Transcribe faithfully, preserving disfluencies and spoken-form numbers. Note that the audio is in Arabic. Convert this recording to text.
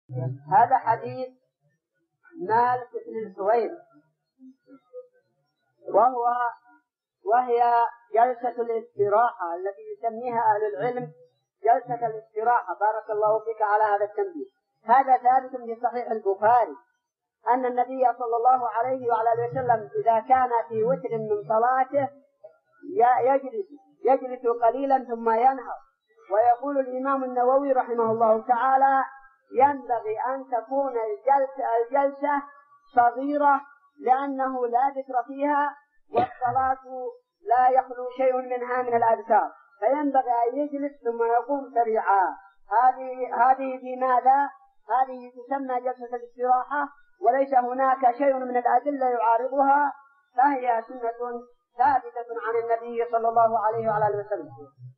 هذا حديث مالك بن الحويرث، وهو وهي جلسة الاستراحة التي يسميها أهل العلم جلسة الاستراحة. بارك الله فيك على هذا التنبيه. هذا ثابت في صحيح البخاري أن النبي صلى الله عليه وعلى آله وسلم إذا كان في وتر من صلاته يجلس يجلس قليلا ثم ينهض. ويقول الإمام النووي رحمه الله تعالى: ينبغي أن تكون الجلسة, الجلسة صغيرة لأنه لا ذكر فيها، والصلاة لا يخلو شيء منها من الأذكار، فينبغي أن يجلس ثم يقوم سريعا. هذه هذه في ماذا؟ هذه تسمى جلسة الاستراحة، وليس هناك شيء من الأدلة يعارضها، فهي سنة ثابتة عن النبي صلى الله عليه وعلى آله وسلم.